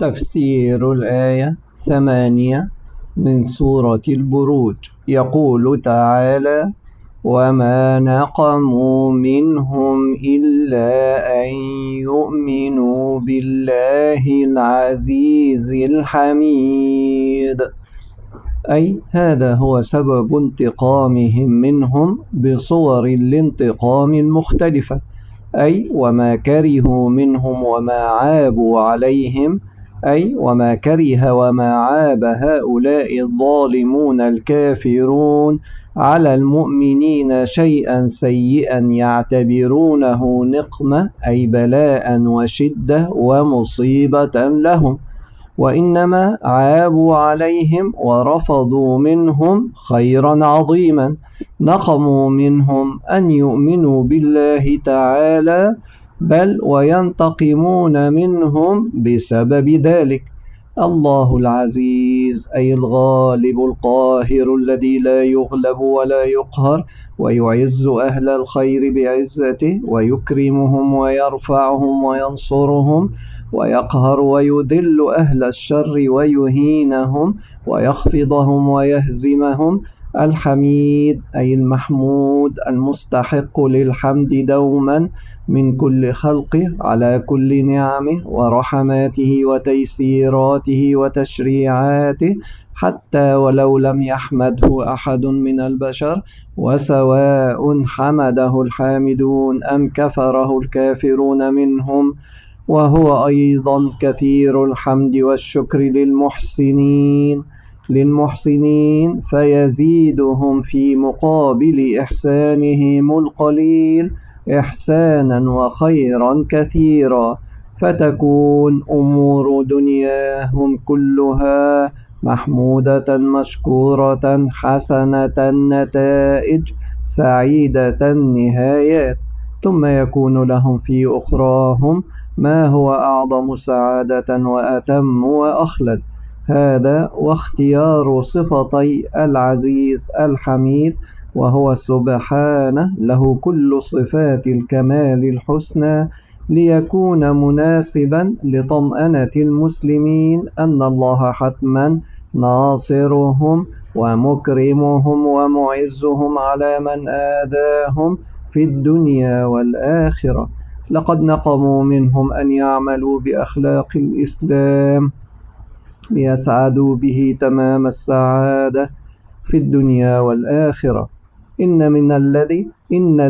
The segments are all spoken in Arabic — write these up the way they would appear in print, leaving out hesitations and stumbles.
تفسير الآية 8 من سورة البروج. يقول تعالى: وما نقموا منهم إلا أن يؤمنوا بالله العزيز الحميد، أي هذا هو سبب انتقامهم منهم بصور الانتقام المختلفة، أي وما كرهوا منهم وما عابوا عليهم، أي وما كره وما عاب هؤلاء الظالمون الكافرون على المؤمنين شيئا سيئا يعتبرونه نقمة، أي بلاء وشدة ومصيبة لهم، وإنما عابوا عليهم ورفضوا منهم خيرا عظيما. نقموا منهم أن يؤمنوا بالله تعالى، بل وينتقمون منهم بسبب ذلك. الله العزيز أي الغالب القاهر الذي لا يغلب ولا يقهر، ويعز أهل الخير بعزته، ويكرمهم ويرفعهم وينصرهم، ويقهر ويذل أهل الشر ويهينهم ويخفضهم ويهزمهم. الحميد أي المحمود المستحق للحمد دوما من كل خلقه على كل نعمه ورحماته وتيسيراته وتشريعاته، حتى ولو لم يحمده أحد من البشر، وسواء حمده الحامدون أم كفره الكافرون منهم. وهو أيضا كثير الحمد والشكر للمحسنين فيزيدهم في مقابل إحسانهم القليل إحسانا وخيرا كثيرا، فتكون أمور دنياهم كلها محمودة مشكورة حسنة النتائج سعيدة النهايات، ثم يكون لهم في أخراهم ما هو أعظم سعادة وأتم وأخلد. هذا واختيار صفتي العزيز الحميد، وهو سبحانه له كل صفات الكمال الحسنى، ليكون مناسبا لطمأنة المسلمين أن الله حتما ناصرهم ومكرمهم ومعزهم على من آذاهم في الدنيا والآخرة. لقد نقموا منهم أن يعملوا بأخلاق الإسلام ليسعدوا به تمام السعادة في الدنيا والآخرة. إن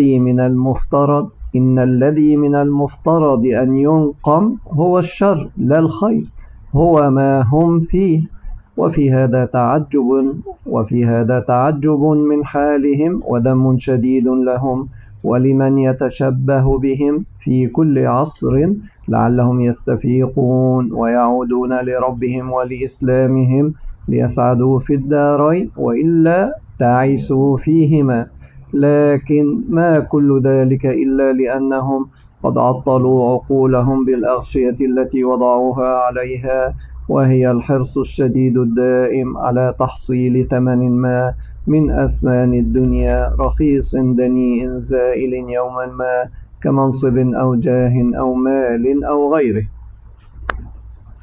الذي من المفترض أن ينقم هو الشر لا الخير، هو ما هم فيه. وفي هذا تعجب من حالهم وذم شديد لهم ولمن يتشبه بهم في كل عصر، لعلهم يستفيقون ويعودون لربهم ولإسلامهم ليسعدوا في الدارين، وإلا تعسوا فيهما. لكن ما كل ذلك إلا لأنهم قد عطلوا عقولهم بالأغشية التي وضعوها عليها، وهي الحرص الشديد الدائم على تحصيل ثمن ما من أثمان الدنيا رخيص دنيء زائل يوما ما، كمنصب أو جاه أو مال أو غيره.